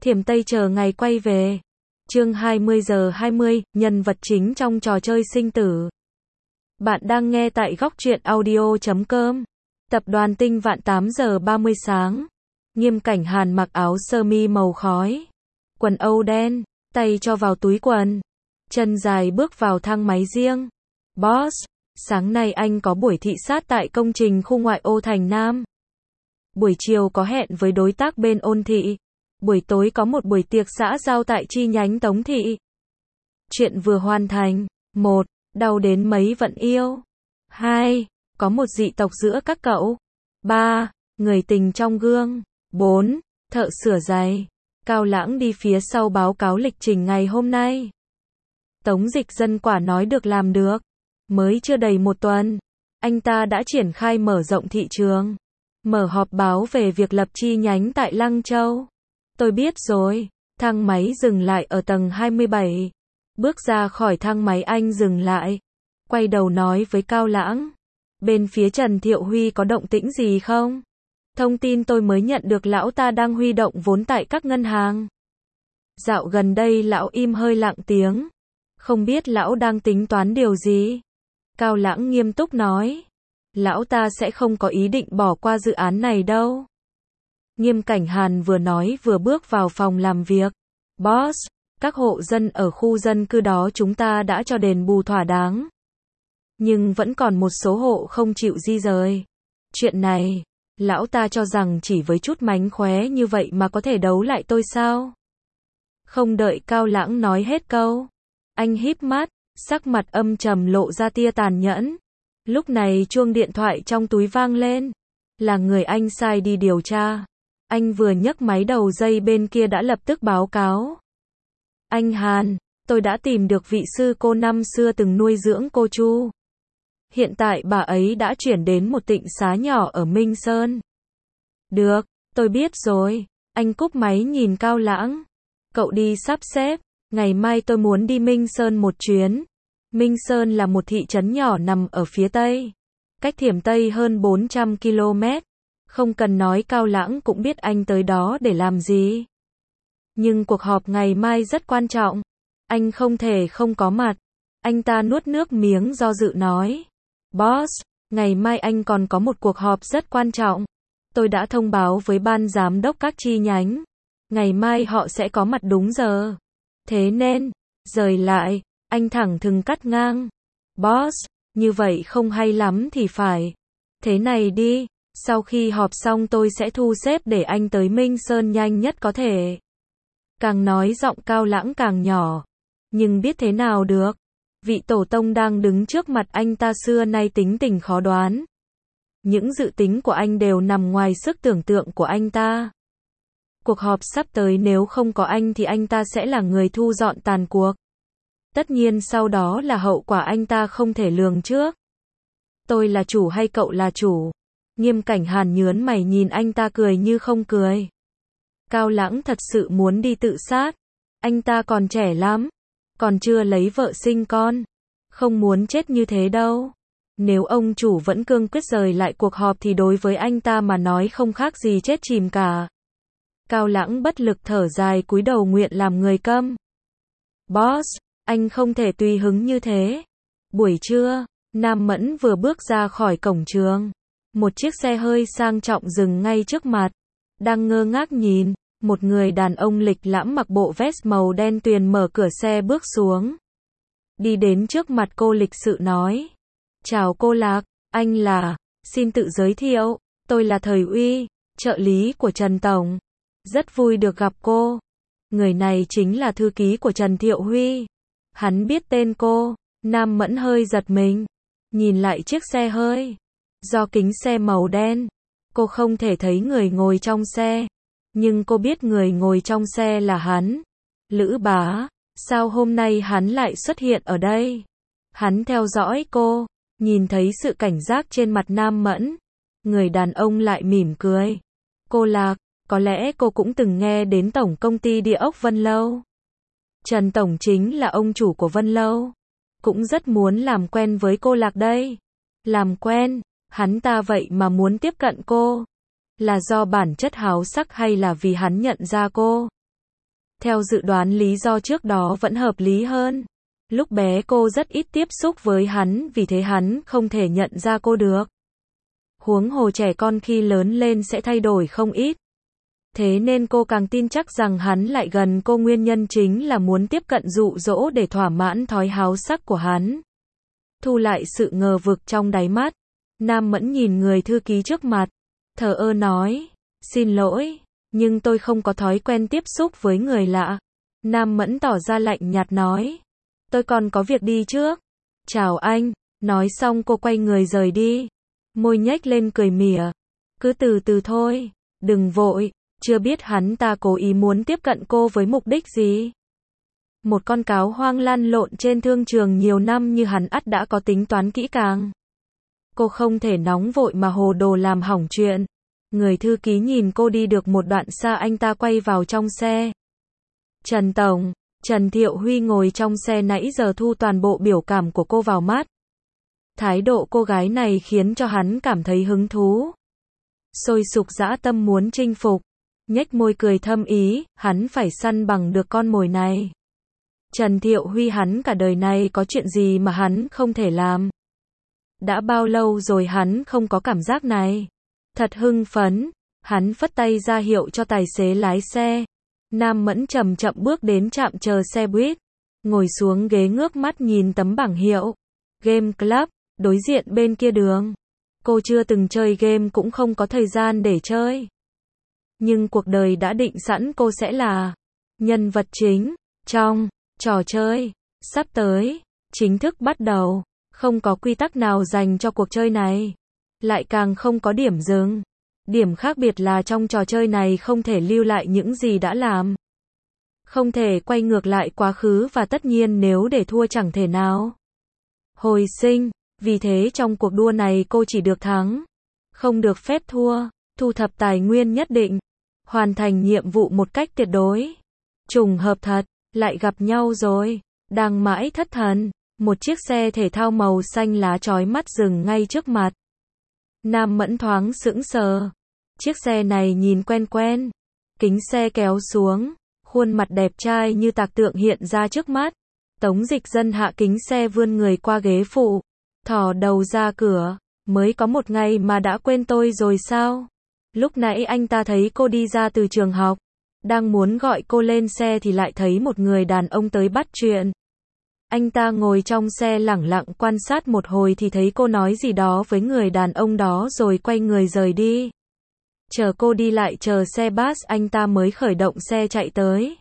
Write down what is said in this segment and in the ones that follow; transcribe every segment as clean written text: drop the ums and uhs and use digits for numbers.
Thiểm Tây chờ ngày quay về. Chương 20:20, nhân vật chính trong trò chơi sinh tử. Bạn đang nghe tại góc truyện audio.com. Tập đoàn Tinh Vạn 8 giờ 30 sáng. Nghiêm Cảnh Hàn mặc áo sơ mi màu khói, quần âu đen, tay cho vào túi quần, chân dài bước vào thang máy riêng. Boss, sáng nay anh có buổi thị sát tại công trình khu ngoại ô thành Nam. Buổi chiều có hẹn với đối tác bên Ôn Thị. Buổi tối có một buổi tiệc xã giao tại chi nhánh Tống Thị. Chuyện vừa hoàn thành. 1. Đau đến mấy vẫn yêu. 2. Có một dị tộc giữa các cậu. 3. Người tình trong gương. 4. Thợ sửa giày. Cao Lãng đi phía sau báo cáo lịch trình ngày hôm nay. Tống Dịch Dân quả nói được làm được. Mới chưa đầy một tuần, anh ta đã triển khai mở rộng thị trường. Mở họp báo về việc lập chi nhánh tại Lăng Châu. Tôi biết rồi. Thang máy dừng lại ở tầng 27. Bước ra khỏi thang máy anh dừng lại. Quay đầu nói với Cao Lãng. Bên phía Trần Thiệu Huy có động tĩnh gì không? Thông tin tôi mới nhận được lão ta đang huy động vốn tại các ngân hàng. Dạo gần đây lão im hơi lặng tiếng. Không biết lão đang tính toán điều gì? Cao Lãng nghiêm túc nói. Lão ta sẽ không có ý định bỏ qua dự án này đâu. Nghiêm Cảnh Hàn vừa nói vừa bước vào phòng làm việc. Boss, các hộ dân ở khu dân cư đó chúng ta đã cho đền bù thỏa đáng. Nhưng vẫn còn một số hộ không chịu di rời. Chuyện này, lão ta cho rằng chỉ với chút mánh khóe như vậy mà có thể đấu lại tôi sao? Không đợi Cao Lãng nói hết câu. Anh híp mắt, sắc mặt âm trầm lộ ra tia tàn nhẫn. Lúc này chuông điện thoại trong túi vang lên. Là người anh sai đi điều tra. Anh vừa nhấc máy đầu dây bên kia đã lập tức báo cáo. Anh Hàn, tôi đã tìm được vị sư cô năm xưa từng nuôi dưỡng cô Chu. Hiện tại bà ấy đã chuyển đến một tịnh xá nhỏ ở Minh Sơn. Được, tôi biết rồi. Anh cúp máy nhìn Cao Lãng. Cậu đi sắp xếp. Ngày mai tôi muốn đi Minh Sơn một chuyến. Minh Sơn là một thị trấn nhỏ nằm ở phía Tây. Cách Thiểm Tây hơn 400 km. Không cần nói Cao Lãng cũng biết anh tới đó để làm gì. Nhưng cuộc họp ngày mai rất quan trọng. Anh không thể không có mặt. Anh ta nuốt nước miếng do dự nói. Boss, ngày mai anh còn có một cuộc họp rất quan trọng. Tôi đã thông báo với ban giám đốc các chi nhánh. Ngày mai họ sẽ có mặt đúng giờ. Thế nên, rời lại, anh thẳng thừng cắt ngang. Boss, như vậy không hay lắm thì phải. Thế này đi, sau khi họp xong tôi sẽ thu xếp để anh tới Minh Sơn nhanh nhất có thể. Càng nói giọng Cao Lãng càng nhỏ. Nhưng biết thế nào được. Vị tổ tông đang đứng trước mặt anh ta xưa nay tính tình khó đoán. Những dự tính của anh đều nằm ngoài sức tưởng tượng của anh ta. Cuộc họp sắp tới nếu không có anh thì anh ta sẽ là người thu dọn tàn cuộc. Tất nhiên sau đó là hậu quả anh ta không thể lường trước. Tôi là chủ hay cậu là chủ? Nghiêm Cảnh Hàn nhớn mày nhìn anh ta cười như không cười. Cao Lãng thật sự muốn đi tự sát. Anh ta còn trẻ lắm. Còn chưa lấy vợ sinh con. Không muốn chết như thế đâu. Nếu ông chủ vẫn cương quyết rời lại cuộc họp thì đối với anh ta mà nói không khác gì chết chìm cả. Cao Lãng bất lực thở dài cúi đầu nguyện làm người câm. Boss, anh không thể tùy hứng như thế. Buổi trưa, Nam Mẫn vừa bước ra khỏi cổng trường. Một chiếc xe hơi sang trọng dừng ngay trước mặt. Đang ngơ ngác nhìn, một người đàn ông lịch lãm mặc bộ vest màu đen tuyền mở cửa xe bước xuống. Đi đến trước mặt cô lịch sự nói. Chào cô Lạc, anh là, xin tự giới thiệu, tôi là Thời Uy, trợ lý của Trần Tổng. Rất vui được gặp cô. Người này chính là thư ký của Trần Thiệu Huy. Hắn biết tên cô. Nam Mẫn hơi giật mình. Nhìn lại chiếc xe hơi. Do kính xe màu đen, cô không thể thấy người ngồi trong xe. Nhưng cô biết người ngồi trong xe là hắn. Lữ Bá. Sao hôm nay hắn lại xuất hiện ở đây? Hắn theo dõi cô. Nhìn thấy sự cảnh giác trên mặt Nam Mẫn. Người đàn ông lại mỉm cười. Cô Lạc. Có lẽ cô cũng từng nghe đến Tổng Công ty Địa ốc Vân Lâu. Trần Tổng chính là ông chủ của Vân Lâu. Cũng rất muốn làm quen với cô Lạc đây. Làm quen, hắn ta vậy mà muốn tiếp cận cô. Là do bản chất háo sắc hay là vì hắn nhận ra cô? Theo dự đoán lý do trước đó vẫn hợp lý hơn. Lúc bé cô rất ít tiếp xúc với hắn, vì thế hắn không thể nhận ra cô được. Huống hồ trẻ con khi lớn lên sẽ thay đổi không ít. Thế nên cô càng tin chắc rằng hắn lại gần cô, nguyên nhân chính là muốn tiếp cận dụ dỗ để thỏa mãn thói háo sắc của hắn. Thu lại sự ngờ vực trong đáy mắt, Nam Mẫn nhìn người thư ký trước mặt, thờ ơ nói, xin lỗi, nhưng tôi không có thói quen tiếp xúc với người lạ. Nam Mẫn tỏ ra lạnh nhạt nói, tôi còn có việc đi trước. Chào anh, nói xong cô quay người rời đi. Môi nhếch lên cười mỉa, cứ từ từ thôi, đừng vội, chưa biết hắn ta cố ý muốn tiếp cận cô với mục đích gì. Một con cáo hoang lăn lộn trên thương trường nhiều năm như hắn ắt đã có tính toán kỹ càng. Cô không thể nóng vội mà hồ đồ làm hỏng chuyện. Người thư ký nhìn cô đi được một đoạn xa, anh ta quay vào trong xe. Trần Tổng, Trần Thiệu Huy ngồi trong xe nãy giờ thu toàn bộ biểu cảm của cô vào mắt. Thái độ cô gái này khiến cho hắn cảm thấy hứng thú. Sôi sục dã tâm muốn chinh phục. Nhếch môi cười thâm ý, hắn phải săn bằng được con mồi này. Trần Thiệu Huy, hắn cả đời này có chuyện gì mà hắn không thể làm. Đã bao lâu rồi hắn không có cảm giác này. Thật hưng phấn, hắn phất tay ra hiệu cho tài xế lái xe. Nam Mẫn chậm chậm bước đến trạm chờ xe buýt, ngồi xuống ghế ngước mắt nhìn tấm bảng hiệu Game Club, đối diện bên kia đường. Cô chưa từng chơi game cũng không có thời gian để chơi. Nhưng cuộc đời đã định sẵn cô sẽ là nhân vật chính trong trò chơi sắp tới, chính thức bắt đầu. Không có quy tắc nào dành cho cuộc chơi này, lại càng không có điểm dừng. Điểm khác biệt là trong trò chơi này không thể lưu lại những gì đã làm, không thể quay ngược lại quá khứ, và tất nhiên nếu để thua chẳng thể nào hồi sinh. Vì thế trong cuộc đua này cô chỉ được thắng, không được phép thua, thu thập tài nguyên nhất định, hoàn thành nhiệm vụ một cách tuyệt đối. Trùng hợp thật, lại gặp nhau rồi. Đang mãi thất thần, một chiếc xe thể thao màu xanh lá chói mắt dừng ngay trước mặt. Nam Mẫn thoáng sững sờ. Chiếc xe này nhìn quen quen. Kính xe kéo xuống, khuôn mặt đẹp trai như tạc tượng hiện ra trước mắt. Tống Dịch Dân hạ kính xe, vươn người qua ghế phụ, thò đầu ra cửa. Mới có một ngày mà đã quên tôi rồi sao? Lúc nãy anh ta thấy cô đi ra từ trường học, đang muốn gọi cô lên xe thì lại thấy một người đàn ông tới bắt chuyện. Anh ta ngồi trong xe lẳng lặng quan sát một hồi thì thấy cô nói gì đó với người đàn ông đó rồi quay người rời đi. Chờ cô đi lại chờ xe bus, anh ta mới khởi động xe chạy tới.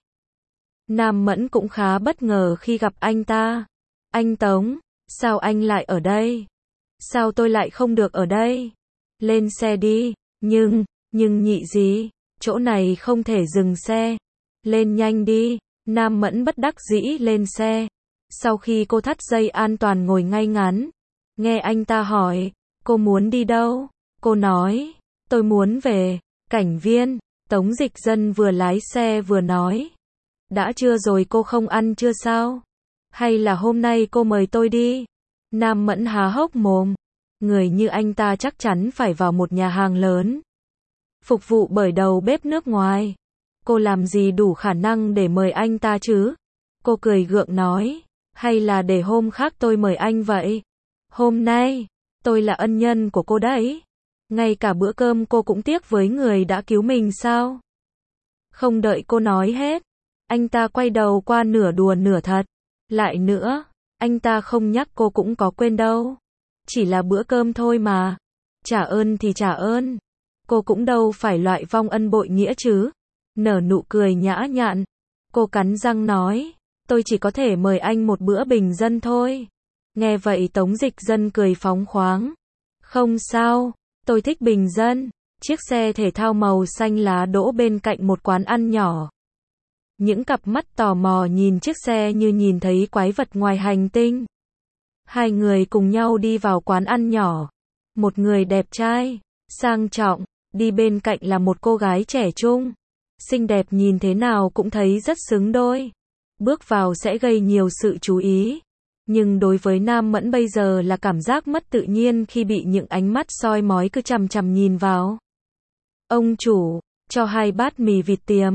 Nam Mẫn cũng khá bất ngờ khi gặp anh ta. Anh Tống, sao anh lại ở đây? Sao tôi lại không được ở đây? Lên xe đi. Nhưng nhị gì? Chỗ này không thể dừng xe. Lên nhanh đi. Nam Mẫn bất đắc dĩ lên xe. Sau khi cô thắt dây an toàn ngồi ngay ngắn, nghe anh ta hỏi, cô muốn đi đâu? Cô nói, tôi muốn về Cảnh Viên. Tống Dịch Dân vừa lái xe vừa nói, đã trưa rồi cô không ăn trưa sao? Hay là hôm nay cô mời tôi đi? Nam Mẫn há hốc mồm. Người như anh ta chắc chắn phải vào một nhà hàng lớn, phục vụ bởi đầu bếp nước ngoài. Cô làm gì đủ khả năng để mời anh ta chứ? Cô cười gượng nói, hay là để hôm khác tôi mời anh vậy? Hôm nay, tôi là ân nhân của cô đấy. Ngay cả bữa cơm cô cũng tiếc với người đã cứu mình sao? Không đợi cô nói hết, anh ta quay đầu qua, nửa đùa nửa thật. Lại nữa, anh ta không nhắc cô cũng có quên đâu. Chỉ là bữa cơm thôi mà. Trả ơn thì trả ơn. Cô cũng đâu phải loại vong ân bội nghĩa chứ. Nở nụ cười nhã nhặn, cô cắn răng nói, tôi chỉ có thể mời anh một bữa bình dân thôi. Nghe vậy Tống Dịch Dân cười phóng khoáng. Không sao, tôi thích bình dân. Chiếc xe thể thao màu xanh lá đỗ bên cạnh một quán ăn nhỏ. Những cặp mắt tò mò nhìn chiếc xe như nhìn thấy quái vật ngoài hành tinh. Hai người cùng nhau đi vào quán ăn nhỏ. Một người đẹp trai, sang trọng, đi bên cạnh là một cô gái trẻ trung, xinh đẹp, nhìn thế nào cũng thấy rất xứng đôi. Bước vào sẽ gây nhiều sự chú ý. Nhưng đối với Nam Mẫn bây giờ là cảm giác mất tự nhiên khi bị những ánh mắt soi mói cứ chằm chằm nhìn vào. Ông chủ, cho 2 bát mì vịt tiềm.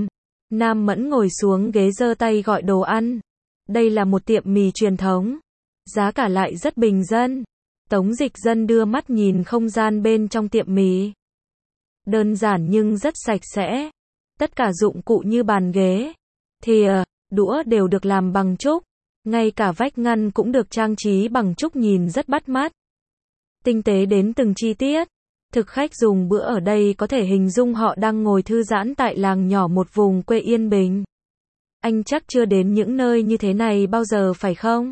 Nam Mẫn ngồi xuống ghế giơ tay gọi đồ ăn. Đây là một tiệm mì truyền thống. Giá cả lại rất bình dân. Tống Dịch Dân đưa mắt nhìn không gian bên trong tiệm mì. Đơn giản nhưng rất sạch sẽ. Tất cả dụng cụ như bàn ghế, thìa, đũa đều được làm bằng trúc. Ngay cả vách ngăn cũng được trang trí bằng trúc nhìn rất bắt mắt. Tinh tế đến từng chi tiết. Thực khách dùng bữa ở đây có thể hình dung họ đang ngồi thư giãn tại làng nhỏ một vùng quê yên bình. Anh chắc chưa đến những nơi như thế này bao giờ phải không?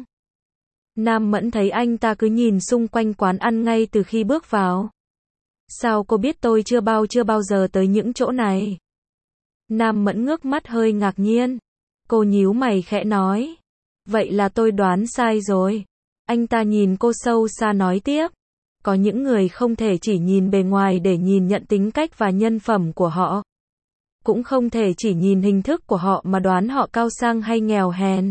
Nam Mẫn thấy anh ta cứ nhìn xung quanh quán ăn ngay từ khi bước vào. Sao cô biết tôi chưa bao giờ tới những chỗ này? Nam Mẫn ngước mắt hơi ngạc nhiên. Cô nhíu mày khẽ nói. Vậy là tôi đoán sai rồi. Anh ta nhìn cô sâu xa nói tiếp. Có những người không thể chỉ nhìn bề ngoài để nhìn nhận tính cách và nhân phẩm của họ. Cũng không thể chỉ nhìn hình thức của họ mà đoán họ cao sang hay nghèo hèn.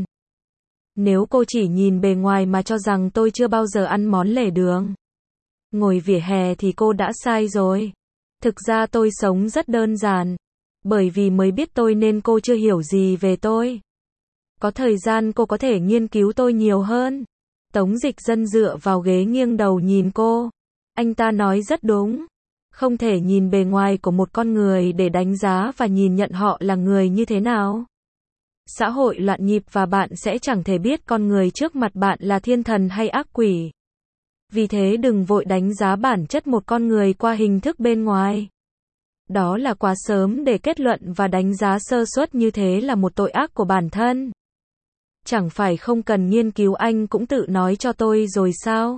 Nếu cô chỉ nhìn bề ngoài mà cho rằng tôi chưa bao giờ ăn món lề đường, ngồi vỉa hè thì cô đã sai rồi. Thực ra tôi sống rất đơn giản. Bởi vì mới biết tôi nên cô chưa hiểu gì về tôi. Có thời gian cô có thể nghiên cứu tôi nhiều hơn. Tống Dịch Dân dựa vào ghế nghiêng đầu nhìn cô. Anh ta nói rất đúng. Không thể nhìn bề ngoài của một con người để đánh giá và nhìn nhận họ là người như thế nào. Xã hội loạn nhịp và bạn sẽ chẳng thể biết con người trước mặt bạn là thiên thần hay ác quỷ. Vì thế đừng vội đánh giá bản chất một con người qua hình thức bên ngoài. Đó là quá sớm để kết luận và đánh giá sơ suất như thế là một tội ác của bản thân. Chẳng phải không cần nghiên cứu anh cũng tự nói cho tôi rồi sao?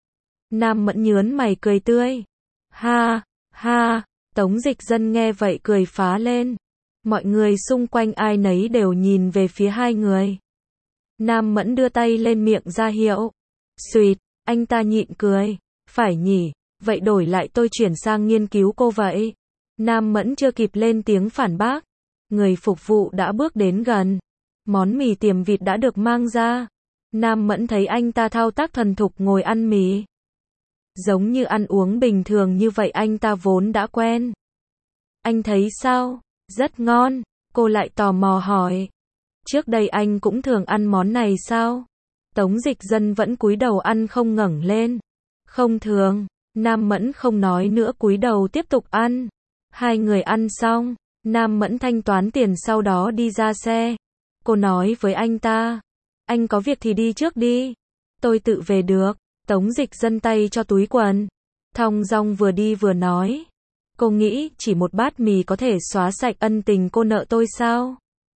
Nam Mẫn nhớn mày cười tươi. Ha, ha, Tống Dịch Dân nghe vậy cười phá lên. Mọi người xung quanh ai nấy đều nhìn về phía hai người. Nam Mẫn đưa tay lên miệng ra hiệu. Xuyệt, anh ta nhịn cười. Phải nhỉ, vậy đổi lại tôi chuyển sang nghiên cứu cô vậy. Nam Mẫn chưa kịp lên tiếng phản bác. Người phục vụ đã bước đến gần. Món mì tiềm vịt đã được mang ra. Nam Mẫn thấy anh ta thao tác thuần thục ngồi ăn mì. Giống như ăn uống bình thường như vậy anh ta vốn đã quen. Anh thấy sao? Rất ngon. Cô lại tò mò hỏi. Trước đây anh cũng thường ăn món này sao? Tống Dịch Dân vẫn cúi đầu ăn không ngẩng lên. Không thường. Nam Mẫn không nói nữa cúi đầu tiếp tục ăn. Hai người ăn xong. Nam Mẫn thanh toán tiền sau đó đi ra xe. Cô nói với anh ta. Anh có việc thì đi trước đi. Tôi tự về được. Tống Dịch Dân tay cho túi quần. Thong dong vừa đi vừa nói. Cô nghĩ chỉ một bát mì có thể xóa sạch ân tình cô nợ tôi sao?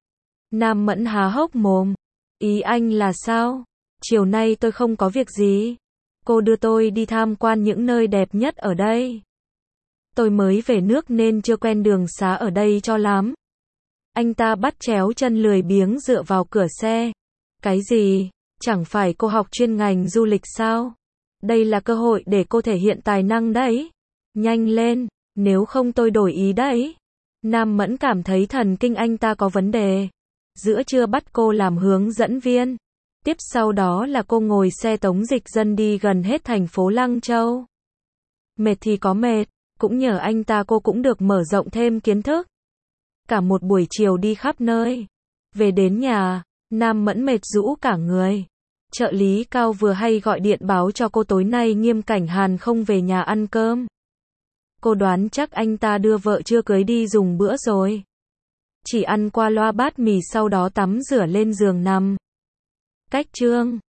Nam Mẫn há hốc mồm. Ý anh là sao? Chiều nay tôi không có việc gì. Cô đưa tôi đi tham quan những nơi đẹp nhất ở đây. Tôi mới về nước nên chưa quen đường xá ở đây cho lắm. Anh ta bắt chéo chân lười biếng dựa vào cửa xe. Cái gì? Chẳng phải cô học chuyên ngành du lịch sao? Đây là cơ hội để cô thể hiện tài năng đấy. Nhanh lên, nếu không tôi đổi ý đấy. Nam Mẫn cảm thấy thần kinh anh ta có vấn đề. Giữa trưa bắt cô làm hướng dẫn viên. Tiếp sau đó là cô ngồi xe Tống Dịch Dân đi gần hết thành phố Lăng Châu. Mệt thì có mệt, cũng nhờ anh ta cô cũng được mở rộng thêm kiến thức. Cả một buổi chiều đi khắp nơi. Về đến nhà, Nam Mẫn mệt rũ cả người. Trợ lý Cao vừa hay gọi điện báo cho cô tối nay Nghiêm Cảnh Hàn không về nhà ăn cơm. Cô đoán chắc anh ta đưa vợ chưa cưới đi dùng bữa rồi. Chỉ ăn qua loa bát mì sau đó tắm rửa lên giường nằm. Cách chương